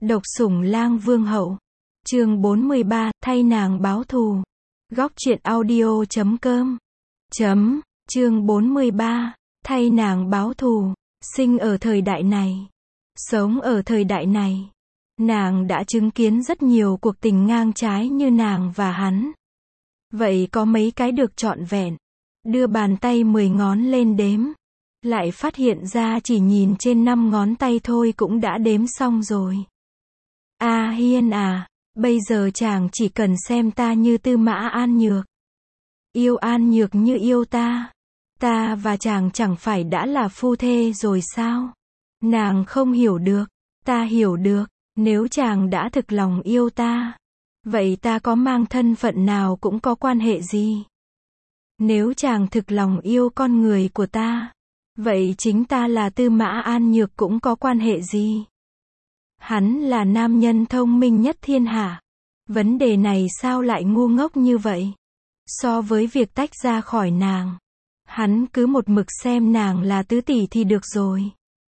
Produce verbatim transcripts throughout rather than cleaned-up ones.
Độc sủng lang vương hậu. Chương bốn mươi ba, thay nàng báo thù. Góc truyện audio chấm com. Chấm, chương bốn mươi ba, thay nàng báo thù. Sinh ở thời đại này, sống ở thời đại này, nàng đã chứng kiến rất nhiều cuộc tình ngang trái như nàng và hắn. Vậy có mấy cái được trọn vẹn? Đưa bàn tay mười ngón lên đếm, lại phát hiện ra chỉ nhìn trên năm ngón tay thôi cũng đã đếm xong rồi. A Hiên à, bây giờ chàng chỉ cần xem ta như Tư Mã An Nhược. Yêu An Nhược như yêu ta. Ta và chàng chẳng phải đã là phu thê rồi sao? Nàng không hiểu được, ta hiểu được, nếu chàng đã thực lòng yêu ta, vậy ta có mang thân phận nào cũng có quan hệ gì? Nếu chàng thực lòng yêu con người của ta, vậy chính ta là Tư Mã An Nhược cũng có quan hệ gì? Hắn là nam nhân thông minh nhất thiên hạ. Vấn đề này sao lại ngu ngốc như vậy? So với việc tách ra khỏi nàng, hắn cứ một mực xem nàng là tứ tỷ thì được rồi.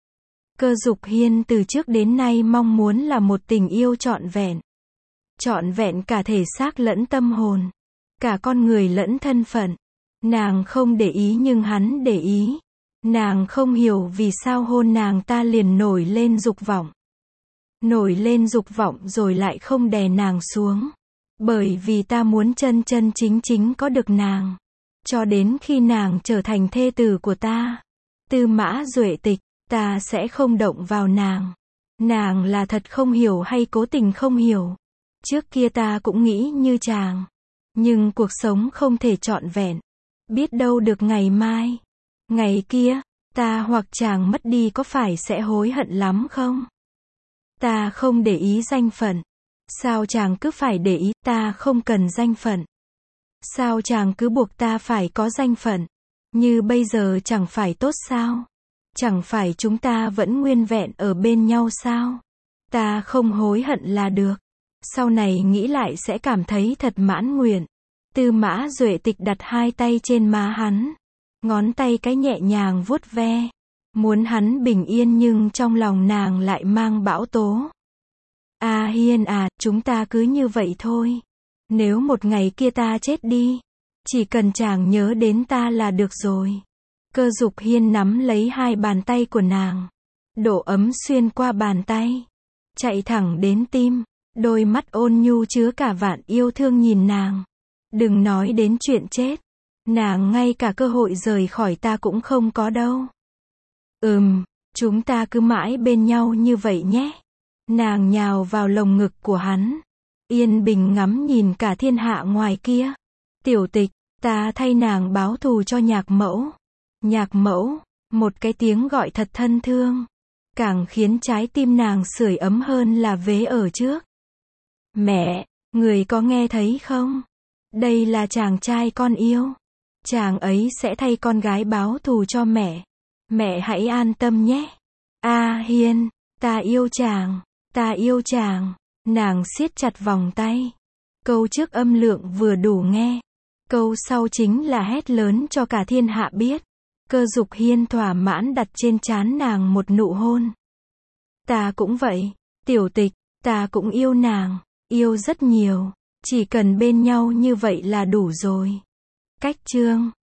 Cơ Dục Hiên từ trước đến nay mong muốn là một tình yêu trọn vẹn. Trọn vẹn cả thể xác lẫn tâm hồn, cả con người lẫn thân phận. Nàng không để ý nhưng hắn để ý. Nàng không hiểu vì sao hôn nàng ta liền nổi lên dục vọng. Nổi lên dục vọng rồi lại không đè nàng xuống. Bởi vì ta muốn chân chân chính chính có được nàng. Cho đến khi nàng trở thành thê tử của ta, Tư Mã Duệ Tịch, ta sẽ không động vào nàng. Nàng là thật không hiểu hay cố tình không hiểu? Trước kia ta cũng nghĩ như chàng. Nhưng cuộc sống không thể trọn vẹn. Biết đâu được ngày mai, ngày kia, ta hoặc chàng mất đi có phải sẽ hối hận lắm không? Ta không để ý danh phận. Sao chàng cứ phải để ý? Ta không cần danh phận. Sao chàng cứ buộc ta phải có danh phận? Như bây giờ chẳng phải tốt sao? Chẳng phải chúng ta vẫn nguyên vẹn ở bên nhau sao? Ta không hối hận là được. Sau này nghĩ lại sẽ cảm thấy thật mãn nguyện. Tư Mã Duệ Tịch đặt hai tay trên má hắn. Ngón tay cái nhẹ nhàng vuốt ve. Muốn hắn bình yên nhưng trong lòng nàng lại mang bão tố. A Hiên à, chúng ta cứ như vậy thôi. Nếu một ngày kia ta chết đi, chỉ cần chàng nhớ đến ta là được rồi. Cơ Dục Hiên nắm lấy hai bàn tay của nàng. Độ ấm xuyên qua bàn tay, chạy thẳng đến tim. Đôi mắt ôn nhu chứa cả vạn yêu thương nhìn nàng. Đừng nói đến chuyện chết. Nàng ngay cả cơ hội rời khỏi ta cũng không có đâu. Ừm, chúng ta cứ mãi bên nhau như vậy nhé. Nàng nhào vào lồng ngực của hắn. Yên bình ngắm nhìn cả thiên hạ ngoài kia. Tiểu Tịch, ta thay nàng báo thù cho Nhạc Mẫu. Nhạc Mẫu, một cái tiếng gọi thật thân thương. Càng khiến trái tim nàng sưởi ấm hơn là vế ở trước. Mẹ, người có nghe thấy không? Đây là chàng trai con yêu. Chàng ấy sẽ thay con gái báo thù cho mẹ. Mẹ hãy an tâm nhé. A Hiên, ta yêu chàng, ta yêu chàng. Nàng siết chặt vòng tay. Câu trước âm lượng vừa đủ nghe. Câu sau chính là hét lớn cho cả thiên hạ biết. Cơ Dục Hiên thỏa mãn đặt trên trán nàng một nụ hôn. Ta cũng vậy, Tiểu Tịch, ta cũng yêu nàng, yêu rất nhiều. Chỉ cần bên nhau như vậy là đủ rồi. Cách chương